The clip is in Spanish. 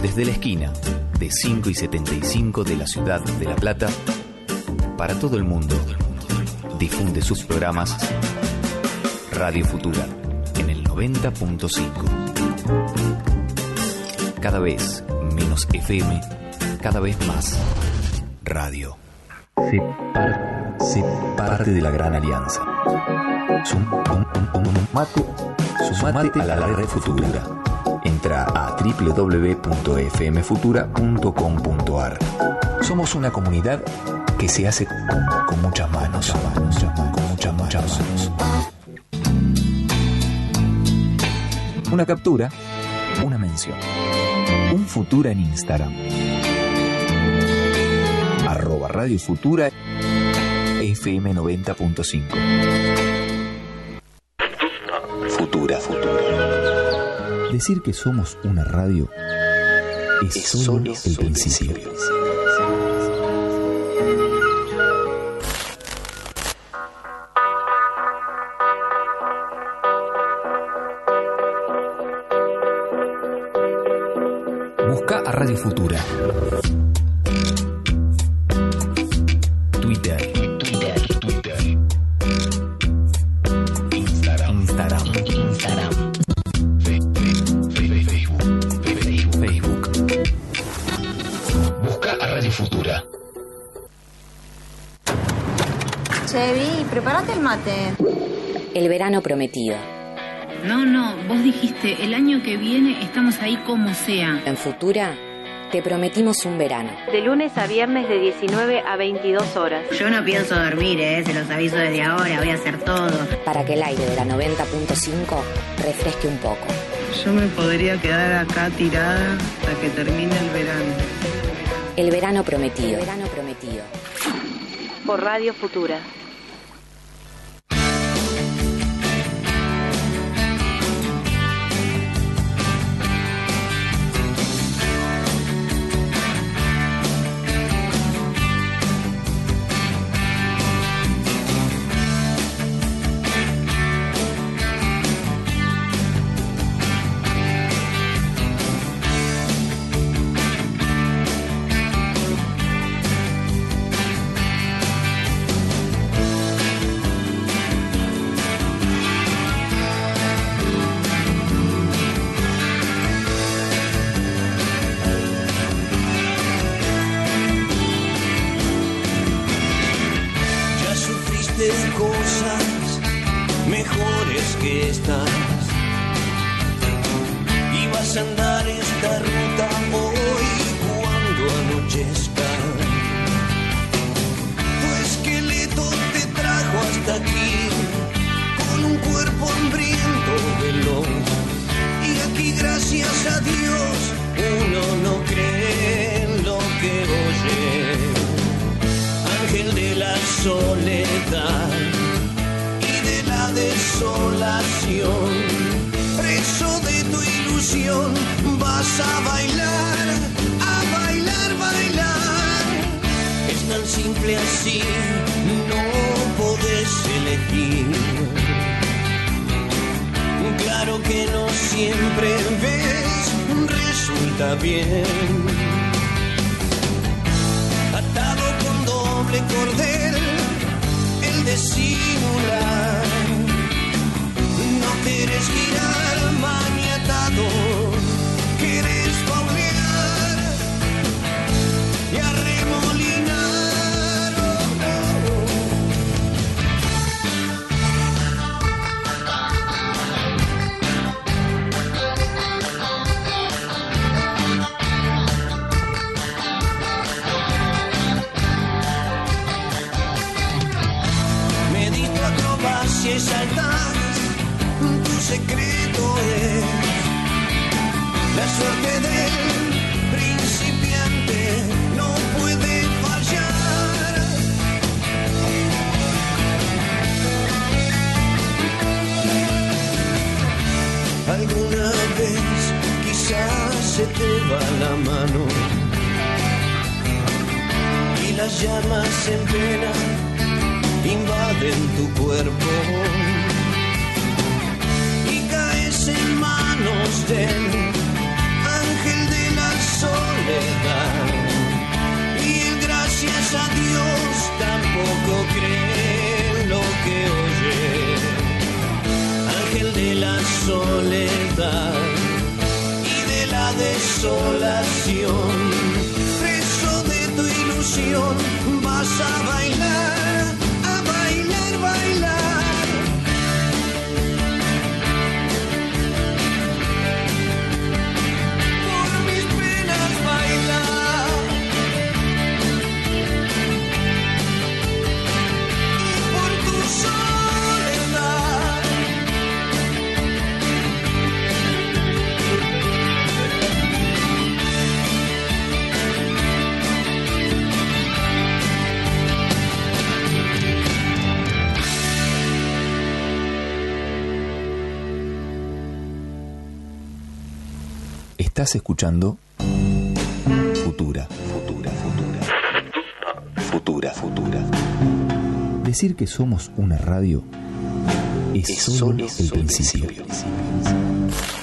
Desde la esquina de 5 y 75 de la ciudad de La Plata, para todo el mundo, difunde sus programas Radio Futura en el 90.5. Cada vez menos FM, cada vez más radio. Sé parte de la gran alianza. Sumate a la red Futura. Entra a www.fmfutura.com.ar. Somos una comunidad que se hace con muchas manos. Con muchas manos. Una captura, una mención. Un Futura en Instagram. @Radio Futura FM 90.5. Futura. Decir que somos una radio es solo el principio. Busca a Radio Futura. Twitter. Instagram. Facebook. Busca a Radio Futura. Chevi, prepárate el mate. El verano prometido. No, vos dijiste, el año que viene estamos ahí como sea. En Futura te prometimos un verano. De lunes a viernes de 19 a 22 horas. Yo no pienso dormir, se los aviso desde ahora, voy a hacer todo. Para que el aire de la 90.5 refresque un poco. Yo me podría quedar acá tirada hasta que termine el verano. El verano prometido. El verano prometido. Por Radio Futura. Cosas mejores que estas y vas a andar esta ruta hoy cuando anochezca. Tu esqueleto te trajo hasta aquí con un cuerpo hambriento veloz y aquí gracias a Dios uno no cree en lo que oye. Ángel de la soledad y de la desolación, preso de tu ilusión, vas a bailar, bailar. Es tan simple así, no podés elegir. Claro que no siempre ves, resulta bien. Atado con doble cordel, el disimular. No quieres girar maniatado, quieres paulear y arremolinar. Y saltas, tu secreto es la suerte del principiante, no puede fallar. Alguna vez quizás se te va la mano y las llamas en pena invaden tu cuerpo y caes en manos del ángel de la soledad y de la desolación. Preso de tu ilusión vas a bailar, bailar. Por mis penas bailar y por tu soledad. Estás escuchando Futura. Decir que somos una radio es solo el principio.